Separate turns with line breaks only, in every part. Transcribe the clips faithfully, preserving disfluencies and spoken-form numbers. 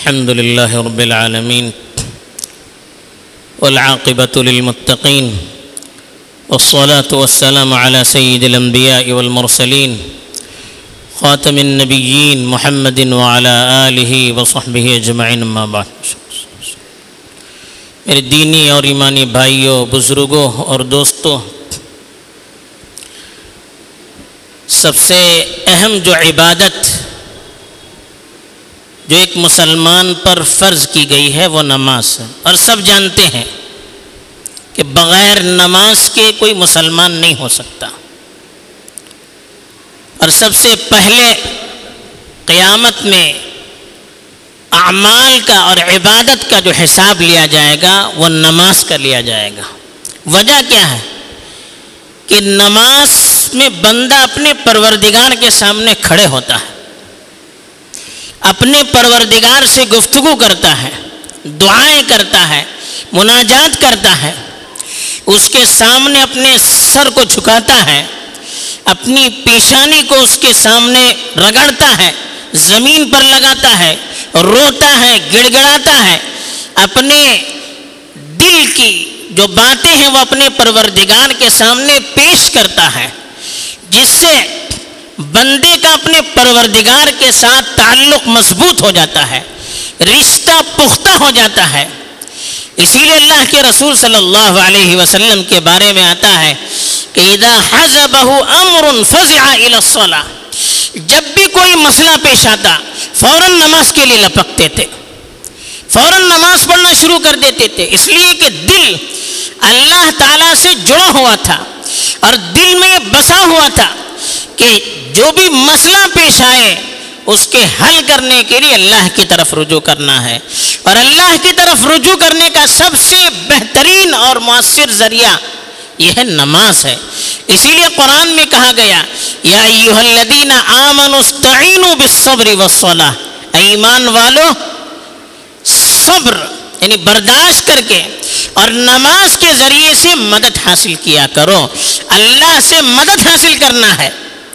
الحمد لله رب العالمين والعاقبة للمتقين والصلاة والسلام على سيد الأنبياء والمرسلين خاتم النبيين محمد وعلى آله وصحبه أجمعين اما بعد۔ میرے دینی اور ایمانی بھائیوں، بزرگوں اور دوستوں، سب سے اہم جو عبادت جو ایک مسلمان پر فرض کی گئی ہے وہ نماز ہے، اور سب جانتے ہیں کہ بغیر نماز کے کوئی مسلمان نہیں ہو سکتا۔ اور سب سے پہلے قیامت میں اعمال کا اور عبادت کا جو حساب لیا جائے گا وہ نماز کا لیا جائے گا۔ وجہ کیا ہے کہ نماز میں بندہ اپنے پروردگار کے سامنے کھڑے ہوتا ہے، اپنے پروردگار سے گفتگو کرتا ہے، دعائیں کرتا ہے، مناجات کرتا ہے، اس کے سامنے اپنے سر کو جھکاتا ہے، اپنی پیشانی کو اس کے سامنے رگڑتا ہے، زمین پر لگاتا ہے، روتا ہے، گڑ گڑاتا ہے، اپنے دل کی جو باتیں ہیں وہ اپنے پروردگار کے سامنے پیش کرتا ہے، جس سے بندے کا اپنے پروردگار کے ساتھ تعلق مضبوط ہو جاتا ہے، رشتہ پختہ ہو جاتا ہے۔ اسی لیے اللہ کے رسول صلی اللہ علیہ وسلم کے بارے میں آتا ہے کہ اذا حزبہ امر فزع الى الصلاۃ، جب بھی کوئی مسئلہ پیش آتا فوراً نماز کے لیے لپکتے تھے، فوراً نماز پڑھنا شروع کر دیتے تھے، اس لیے کہ دل اللہ تعالیٰ سے جڑا ہوا تھا اور دل میں بسا ہوا تھا کہ جو بھی مسئلہ پیش آئے اس کے حل کرنے کے لیے اللہ کی طرف رجوع کرنا ہے، اور اللہ کی طرف رجوع کرنے کا سب سے بہترین اور مؤثر ذریعہ یہ ہے نماز ہے۔ اسی لیے قرآن میں کہا گیا یا ایھا الذین آمنوا استعینوا بالصبر والصلاۃ، ایمان والو صبر یعنی برداشت کر کے اور نماز کے ذریعے سے مدد حاصل کیا کرو۔ اللہ سے مدد حاصل کرنا ہے،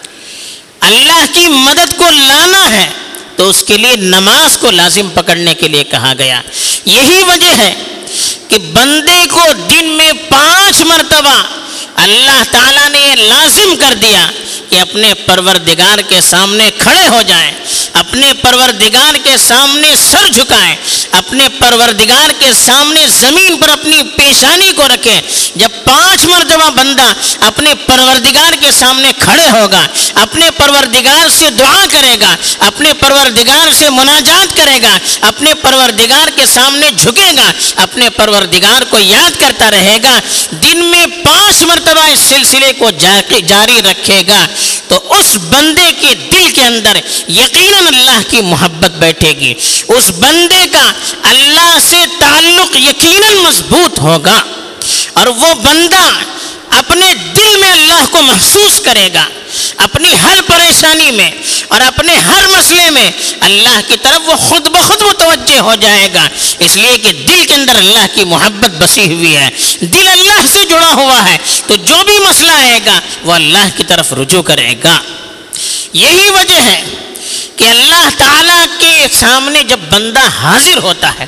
اللہ کی مدد کو لانا ہے، تو اس کے لیے نماز کو لازم پکڑنے کے لیے کہا گیا۔ یہی وجہ ہے کہ بندے کو دن میں پانچ مرتبہ اللہ تعالیٰ نے یہ لازم کر دیا کہ اپنے پروردگار کے سامنے کھڑے ہو جائیں، اپنے پروردگار کے سامنے سر جھکائیں، اپنے پروردگار کے سامنے زمین پر اپنی پیشانی کو رکھیں۔ جب پانچ مرتبہ بندہ اپنے پروردگار کے سامنے کھڑے ہوگا، اپنے پروردگار سے دعا کرے گا، اپنے پروردگار سے مناجات کرے گا، اپنے پروردگار کے سامنے جھکے گا، اپنے پروردگار کو یاد کرتا رہے گا، دن میں پانچ مرتبہ اس سلسلے کو جاری رکھے گا، تو اس بندے کے دل کے اندر یقیناً اللہ کی محبت بیٹھے گی، اس بندے کا اللہ سے تعلق یقیناً مضبوط ہوگا، اور وہ بندہ اپنے دل میں اللہ کو محسوس کرے گا، اپنی ہر پریشانی میں اور اپنے ہر مسئلے میں اللہ کی طرف وہ خود بخود متوجہ ہو جائے گا، اس لیے کہ دل کے اندر اللہ کی محبت بسی ہوئی ہے، دل اللہ سے جڑا ہوا ہے، تو جو بھی مسئلہ آئے گا وہ اللہ کی طرف رجوع کرے گا۔ یہی وجہ ہے کہ اللہ تعالیٰ کے سامنے جب بندہ حاضر ہوتا ہے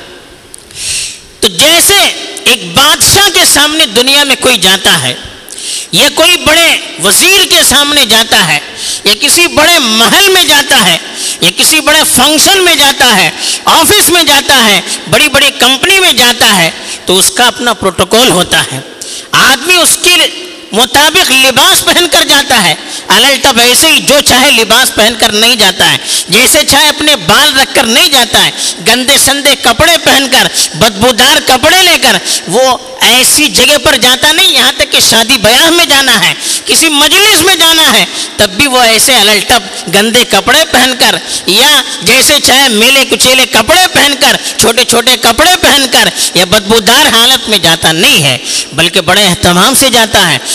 تو جیسے ایک بادشاہ کے سامنے دنیا میں کوئی جاتا ہے، یا کوئی بڑے وزیر کے سامنے جاتا ہے، یا کسی بڑے محل میں جاتا ہے، یا کسی بڑے فنکشن میں جاتا ہے، آفس میں جاتا ہے، بڑی بڑی کمپنی میں جاتا ہے، تو اس کا اپنا پروٹوکول ہوتا ہے، آدمی اس کے مطابق لباس پہن کر جاتا ہے، الٹا ویسے ہی جو چاہے لباس پہن کر نہیں جاتا ہے، جیسے چاہے اپنے بال رکھ کر نہیں جاتا ہے، گندے سندے کپڑے پہن کر، بدبودار کپڑے لے کر وہ ایسی جگہ پر جاتا نہیں، یہاں تک کہ شادی بیاہ میں جانا ہے، کسی مجلس میں جانا ہے، تب بھی وہ ایسے الٹا گندے کپڑے پہن کر، یا جیسے چاہے میلے کچیلے کپڑے پہن کر، چھوٹے چھوٹے کپڑے پہن کر، یا بدبودار حالت میں جاتا نہیں ہے، بلکہ بڑے اہتمام سے جاتا ہے،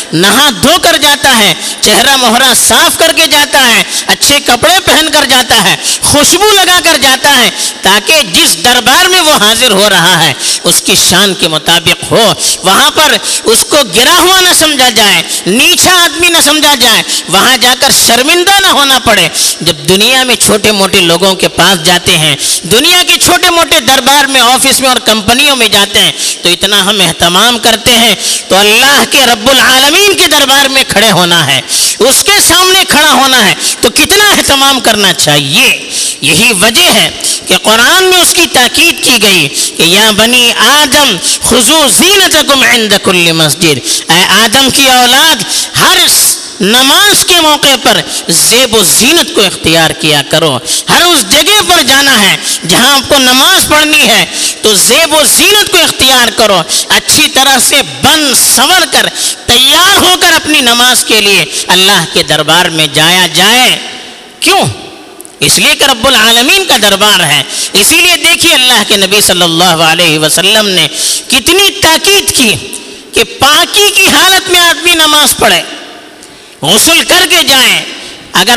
نہا دھو کر جاتا ہے، چہرہ مہرہ صاف کر کے جاتا ہے، اچھے کپڑے پہن کر جاتا ہے، خوشبو لگا کر جاتا ہے، تاکہ جس دربار میں وہ حاضر ہو رہا ہے اس کی شان کے مطابق ہو، وہاں پر اس کو گرا ہوا نہ سمجھا جائے، نیچا آدمی نہ سمجھا جائے، وہاں جا کر شرمندہ نہ ہونا پڑے۔ جب دنیا میں چھوٹے موٹے لوگوں کے پاس جاتے ہیں، دنیا کے چھوٹے موٹے دربار میں، آفس میں اور کمپنیوں میں جاتے ہیں، تو اتنا ہم اہتمام کرتے ہیں، تو اللہ کے رب العالمین کے دربار میں کھڑے ہونا ہے، اس کے سامنے کھڑا ہونا ہے، تو کتنا اہتمام کرنا چاہیے۔ یہی وجہ ہے کہ قرآن میں اس کی تاکید کی گئی کہ یا بنی آدم خذوا زینتکم عند کل مسجد، اے آدم کی اولاد، ہر نماز کے موقع پر زیب و زینت کو اختیار کیا کرو۔ ہر اس جگہ پر جانا ہے جہاں آپ کو نماز پڑھنی ہے تو زیب و زینت کو اختیار کرو، اچھی طرح سے بن سنور کر تیار ہو کر اپنی نماز کے لیے اللہ کے دربار میں جایا جائے۔ کیوں؟ اس لیے کہ رب العالمین کا دربار ہے۔ اسی لیے دیکھیے اللہ کے نبی صلی اللہ علیہ وسلم نے کتنی تاکید کی کہ پاکی کی حالت میں آدمی نماز پڑھے، غسل کر کے جائیں، اگر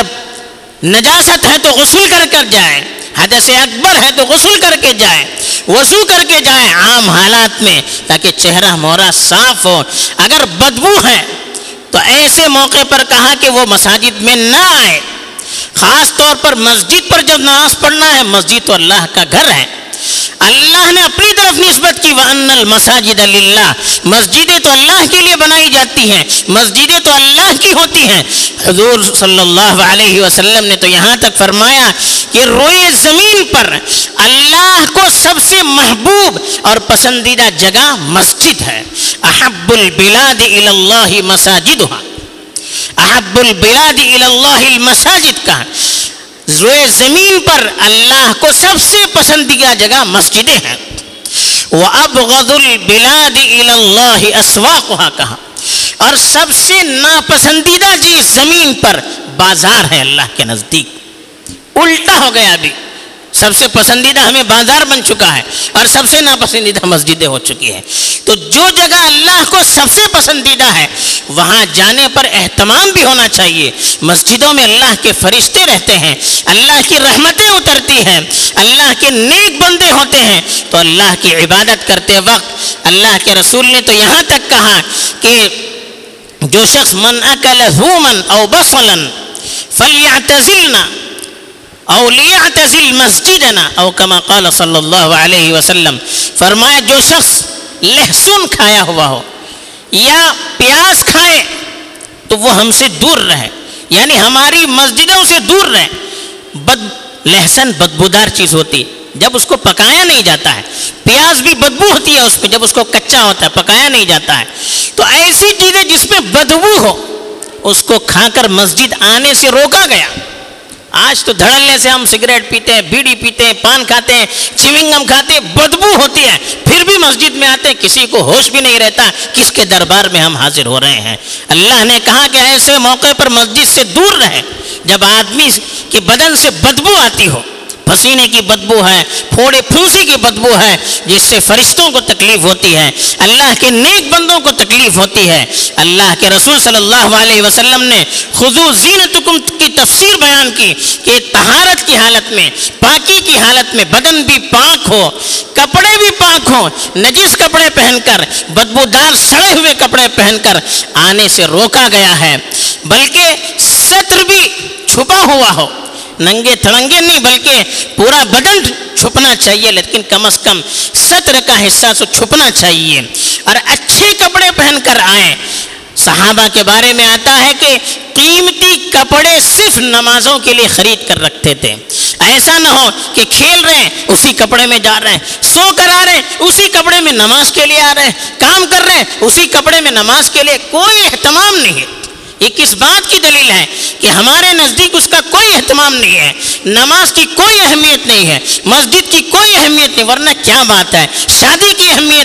نجاست ہے تو غسل کر کر جائیں، حدث اکبر ہے تو غسل کر کے جائیں، وضو کر کے جائیں عام حالات میں، تاکہ چہرہ مہرہ صاف ہو۔ اگر بدبو ہے تو ایسے موقع پر کہا کہ وہ مساجد میں نہ آئے، خاص طور پر مسجد پر جب نماز پڑھنا ہے، مسجد تو اللہ کا گھر ہے، اللہ نے اپنی طرف نسبت کی وَأَنَّ الْمَسَاجِدَ لِلَّهِ، مسجدیں تو اللہ کے لیے بنائی جاتی ہیں، مسجدیں تو اللہ کی ہوتی ہیں۔ حضور صلی اللہ علیہ وسلم نے تو یہاں تک فرمایا کہ روئے زمین پر اللہ کو سب سے محبوب اور پسندیدہ جگہ مسجد ہے۔ احب البلاد الی اللہ مساجدها، احب البلاد الی اللہ المساجد کا، روئے زمین پر اللہ کو سب سے پسندیدہ جگہ مسجدیں ہیں۔ وَأَبْغَضُ الْبِلَادِ إِلَى اللَّهِ أَسْوَاقُهَا کہا، اور سب سے ناپسندیدہ چیز زمین پر بازار ہے اللہ کے نزدیک۔ الٹا ہو گیا ابھی، سب سے پسندیدہ ہمیں بازار بن چکا ہے اور سب سے ناپسندیدہ مسجدیں ہو چکی ہے۔ تو جو جگہ اللہ کو سب سے پسندیدہ ہے وہاں جانے پر اہتمام بھی ہونا چاہیے۔ مسجدوں میں اللہ کے فرشتے رہتے ہیں، اللہ کی رحمتیں اترتی ہیں، اللہ کے نیک بندے ہوتے ہیں، تو اللہ کی عبادت کرتے وقت اللہ کے رسول نے تو یہاں تک کہا کہ جو شخص من اکل ذوما او بصلا فلیعتزلنا او لیعتزل مسجدنا او کما قال صلی اللہ علیہ وسلم، فرمایا جو شخص لہسن کھایا ہوا ہو یا پیاز کھائے تو وہ ہم سے دور رہے، یعنی ہماری مسجدوں سے دور رہے۔ بد لہسن بدبودار چیز ہوتی ہے جب اس کو پکایا نہیں جاتا ہے، پیاز بھی بدبو ہوتی ہے اس پہ جب اس کو کچا ہوتا ہے، پکایا نہیں جاتا ہے۔ تو ایسی چیزیں جس میں بدبو ہو اس کو کھا کر مسجد آنے سے روکا گیا۔ آج تو دھڑلنے سے ہم سگریٹ پیتے ہیں، بیڑی پیتے ہیں، پان کھاتے ہیں، چیونگم کھاتے ہیں، بدبو ہوتی ہے، پھر بھی مسجد میں آتے ہیں، کسی کو ہوش بھی نہیں رہتا کس کے دربار میں ہم حاضر ہو رہے ہیں۔ اللہ نے کہا کہ ایسے موقع پر مسجد سے دور رہے جب آدمی کے بدن سے بدبو آتی ہو، پسینے کی بدبو ہے، پھوڑے پھنسی کی بدبو ہے، جس سے فرشتوں کو تکلیف ہوتی ہے، اللہ کے نیک بندوں کو تکلیف ہوتی ہے۔ اللہ کے رسول صلی اللہ علیہ وسلم نے خذوا زینتکم کی تفسیر بیان کی کہ طہارت کی حالت میں، پاکی کی حالت میں، بدن بھی پاک ہو، کپڑے بھی پاک ہو، نجس کپڑے پہن کر، بدبودار سڑے ہوئے کپڑے پہن کر آنے سے روکا گیا ہے، بلکہ ستر بھی چھپا ہوا ہو، ننگے تھڑنگے نہیں بلکہ پورا بدن چھپنا چاہیے، لیکن کم از کم ستر کا حصہ تو چھپنا چاہیے، اور اچھے کپڑے پہن کر آئیں۔ صحابہ کے بارے میں آتا ہے کہ قیمتی کپڑے صرف نمازوں کے لیے خرید کر رکھتے تھے، ایسا نہ ہو کہ کھیل رہے ہیں اسی کپڑے میں جا رہے ہیں، سو کر آ رہے ہیں اسی کپڑے میں نماز کے لیے آ رہے ہیں، کام کر رہے ہیں اسی کپڑے میں نماز کے لیے، کوئی اہتمام نہیں ہے۔ یہ کس بات کی دلیل ہے کہ ہمارے نزدیک اس کا کوئی اہتمام نہیں ہے، نماز کی کوئی اہمیت نہیں ہے، مسجد کی کوئی اہمیت نہیں، ورنہ کیا بات ہے، شادی کی اہمیت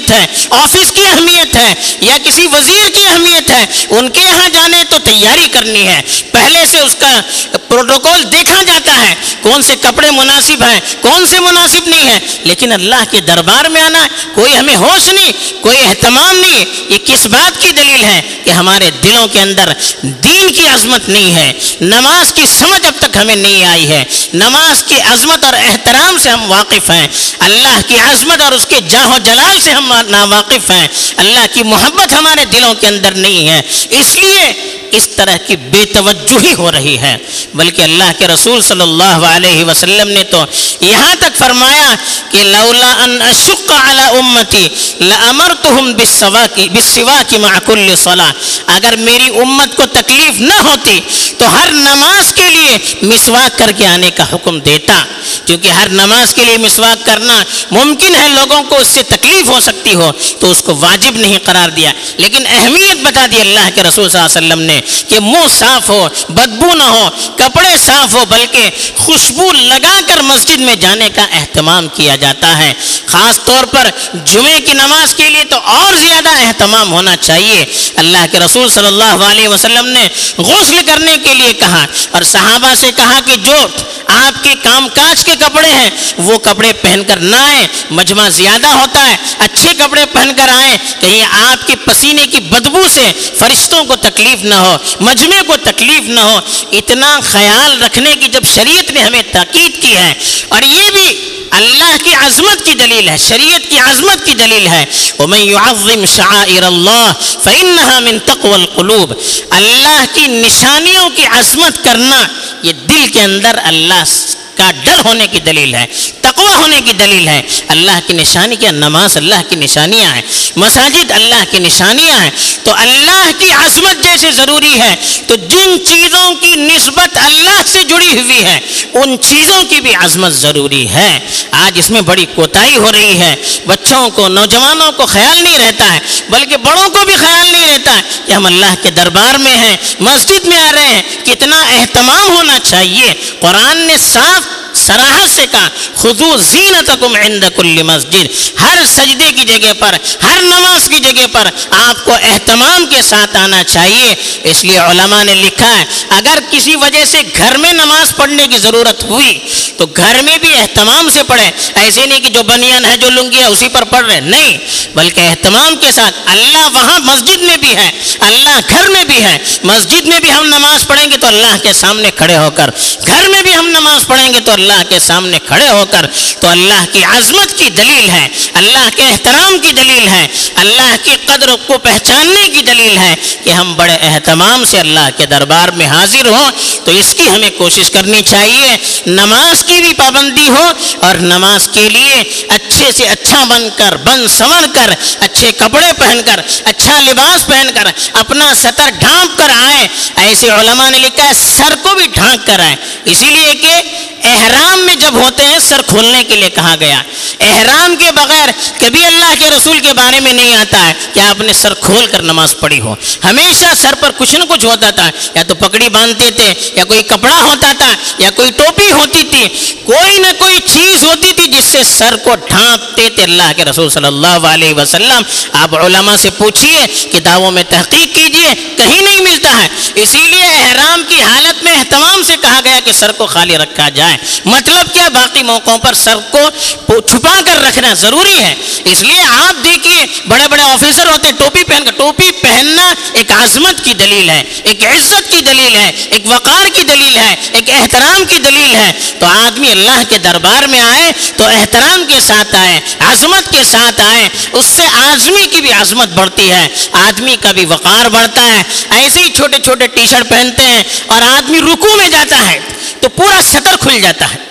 اہمیت ہے، آفس کی اہمیت ہے یا کسی وزیر کی اہمیت ہے، ان کے یہاں جانے تو تیاری کرنی ہے، پہلے سے اس کا پروٹوکول دیکھا جاتا ہے، کون سے کپڑے مناسب ہیں، کون سے مناسب نہیں ہیں۔ لیکن اللہ کے دربار میں آنا کوئی ہمیں ہوش نہیں، کوئی اہتمام نہیں، یہ کس بات کی دلیل ہے کہ ہمارے دلوں کے اندر دین کی عظمت نہیں ہے، نماز کی سمجھ اب تک ہمیں نہیں آئی ہے، نماز کی عظمت اور احترام سے ہم واقف ہیں، اللہ کی عظمت اور اس کے جاہ و جلال سے ہم ناواقف ہیں، اللہ کی محبت ہمارے دلوں کے اندر نہیں ہے، اس لیے اس طرح کی بے توجہی ہو رہی ہے۔ بلکہ اللہ کے رسول صلی اللہ علیہ وسلم نے تو یہاں تک فرمایا کہ لولا ان اشق علی امتی لامرتهم بالسواک بالسواک مع كل صلاۃ، اگر میری امت کو تکلیف نہ ہوتی تو ہر نماز کے لیے مسواک کر کے آنے کا حکم دیتا، کیونکہ ہر نماز کے لیے مسواک کرنا ممکن ہے لوگوں کو اس سے تکلیف ہو سکتی ہو، تو اس کو واجب نہیں قرار دیا، لیکن اہمیت بتا دی اللہ کے رسول صلی اللہ علیہ وسلم نے کہ منہ صاف ہو، بدبو نہ ہو، کپڑے صاف ہو، بلکہ خوشبو لگا کر مسجد میں جانے کا اہتمام کیا جاتا ہے۔ خاص طور پر جمعے کی نماز کے لیے تو اور زیادہ اہتمام ہونا چاہیے۔ اللہ کے رسول صلی اللہ علیہ وسلم نے غسل کرنے کے لیے کہا اور صحابہ سے کہا کہ جو آپ کے کام کاج کے کپڑے ہیں وہ کپڑے پہن کر نہ آئیں، مجمع زیادہ ہوتا ہے، اچھے کپڑے پہن کر آئیں، کہیں آپ کے پسینے کی بدبو سے فرشتوں کو تکلیف نہ ہو، مجمع کو تکلیف نہ ہو۔ اتنا خیال رکھنے کی جب شریعت نے ہمیں تاکید کی ہے، اور یہ بھی اللہ کی عظمت کی دلیل ہے، شریعت کی عظمت کی دلیل ہے، وَمَن يُعَظِّمْ شَعَائِرَ اللَّهِ فَإِنَّهَا مِن تَقْوَى الْقُلُوبِ، اللہ کی نشانیوں کی عظمت کرنا یہ دل کے اندر اللہ کا ڈر ہونے کی دلیل ہے، تقوی ہونے کی دلیل ہے۔ اللہ کی نشانی کیا؟ نماز اللہ کی نشانیاں ہیں، مساجد اللہ کی نشانیاں ہیں، تو اللہ کی عظمت جیسے ضروری ہے تو جن چیزوں کی نسبت اللہ سے جڑی ہوئی ہے ان چیزوں کی بھی عظمت ضروری ہے۔ آج اس میں بڑی کوتاہی ہو رہی ہے، بچوں کو، نوجوانوں کو خیال نہیں رہتا ہے، بلکہ بڑوں کو بھی خیال نہیں رہتا ہے کہ ہم اللہ کے دربار میں ہیں، مسجد میں آ رہے ہیں، کتنا اہتمام ہونا چاہیے۔ قرآن نے صاف صراحت سے کہا خذوا زینتکم عند کل مسجد، ہر سجدے کی جگہ پر، ہر نماز کی جگہ پر آپ کو اہتمام کے ساتھ آنا چاہیے۔ اس لیے علماء نے لکھا ہے اگر کسی وجہ سے گھر میں نماز پڑھنے کی ضرورت ہوئی تو گھر میں بھی اہتمام سے پڑھیں، ایسے نہیں کہ جو بنیان ہے جو لنگی ہے اسی پر پڑھ رہے، نہیں، بلکہ اہتمام کے ساتھ۔ اللہ وہاں مسجد میں بھی ہے، اللہ گھر میں بھی ہے، مسجد میں بھی ہم نماز پڑھیں گے تو اللہ کے سامنے کھڑے ہو کر، گھر میں بھی ہم نماز پڑھیں گے تو اللہ کے سامنے کھڑے ہو کر، تو اللہ کی عظمت کی دلیل ہے، اللہ کے احترام کی دلیل ہے، اللہ کی قدر کو پہچاننے کی دلیل ہے کہ ہم بڑے اہتمام سے اللہ کے دربار میں حاضر ہوں۔ تو اس کی ہمیں کوشش کرنی چاہیے، نماز کی بھی پابندی ہو اور نماز کے لیے اچھے سے اچھا بن کر، بن سنور کر، اچھے کپڑے پہن کر، اچھا لباس پہن کر، اپنا سطر ڈھانپ کر آئے۔ ایسے علماء نے لکھا ہے سر کو بھی ڈھانک کر آئے، اسی لیے کہ احرام میں جب ہوتے ہیں سر کھولنے کے لیے کہا گیا، احرام کے بغیر کبھی اللہ کے رسول کے بارے میں نہیں آتا ہے کہ آپ نے سر کھول کر نماز پڑھی ہو، ہمیشہ سر پر کچھ نہ کچھ ہوتا تھا، یا تو پگڑی باندھتے تھے، یا کوئی کپڑا ہوتا تھا، یا کوئی ٹوپی ہوتی تھی، کوئی نہ کوئی چیز ہوتی تھی جس سے سر کو ڈھانپتے تھے اللہ کے رسول صلی اللہ علیہ وسلم۔ آپ علماء سے پوچھئے، کتابوں میں تحقیق کیجئے، کہیں نہیں ملتا ہے۔ اسی لیے احرام کی حالت میں اہتمام سے کہا گیا کہ سر کو خالی رکھا جائے، مطلب کیا؟ باقی موقعوں پر سر کو چھپا کر رکھنا ضروری ہے۔ اس لیے آپ دیکھیے بڑے بڑے آفیسر ہوتے ہیں ٹوپی پہن کر، ٹوپی پہننا ایک عظمت کی دلیل ہے، ایک عزت کی دلیل ہے، ایک وقار کی دلیل ہے، ایک احترام کی دلیل ہے۔ تو آدمی اللہ کے دربار میں آئے تو احترام کے ساتھ آئے، عظمت کے ساتھ آئے، اس سے آدمی کی بھی عظمت بڑھتی ہے، آدمی کا بھی وقار بڑھتا ہے۔ ایسے ہی چھوٹے چھوٹے ٹی شرٹ پہنتے ہیں اور آدمی رکوع میں جاتا ہے تو پورا سطر کھل جاتا ہے،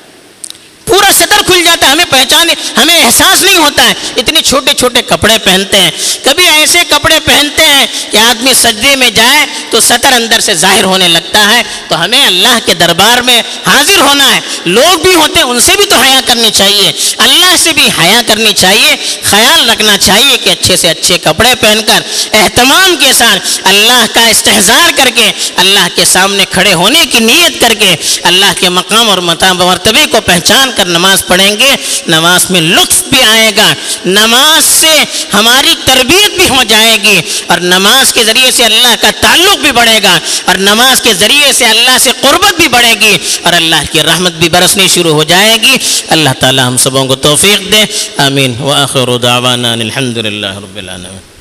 پورا سطر کھل جاتا ہے، ہمیں پہچان، ہمیں احساس نہیں ہوتا ہے، اتنے چھوٹے چھوٹے کپڑے پہنتے ہیں۔ کبھی ایسے کپڑے پہنتے ہیں کہ آدمی سجدے میں جائے تو سطر اندر سے ظاہر ہونے لگتا ہے۔ تو ہمیں اللہ کے دربار میں حاضر ہونا ہے، لوگ بھی ہوتے ہیں ان سے بھی تو حیا کرنی چاہیے، اللہ سے بھی حیا کرنی چاہیے، خیال رکھنا چاہیے کہ اچھے سے اچھے کپڑے پہن کر اہتمام کے ساتھ اللہ کا استحضار کر کے، اللہ کے سامنے کھڑے ہونے کی نیت کر کے اللہ کے مقام اور مرتبے کو پہچان کر نماز پڑھیں گے، نماز میں لطف بھی آئے گا، نماز سے ہماری تربیت بھی ہو جائے گی، اور نماز کے ذریعے سے اللہ کا تعلق بھی بڑھے گا، اور نماز کے ذریعے سے اللہ سے قربت بھی بڑھے گی، اور اللہ کی رحمت بھی برسنی شروع ہو جائے گی۔ اللہ تعالی ہم سبوں کو توفیق دے، آمین۔ وآخر دعوانا الحمد للہ رب العالمین۔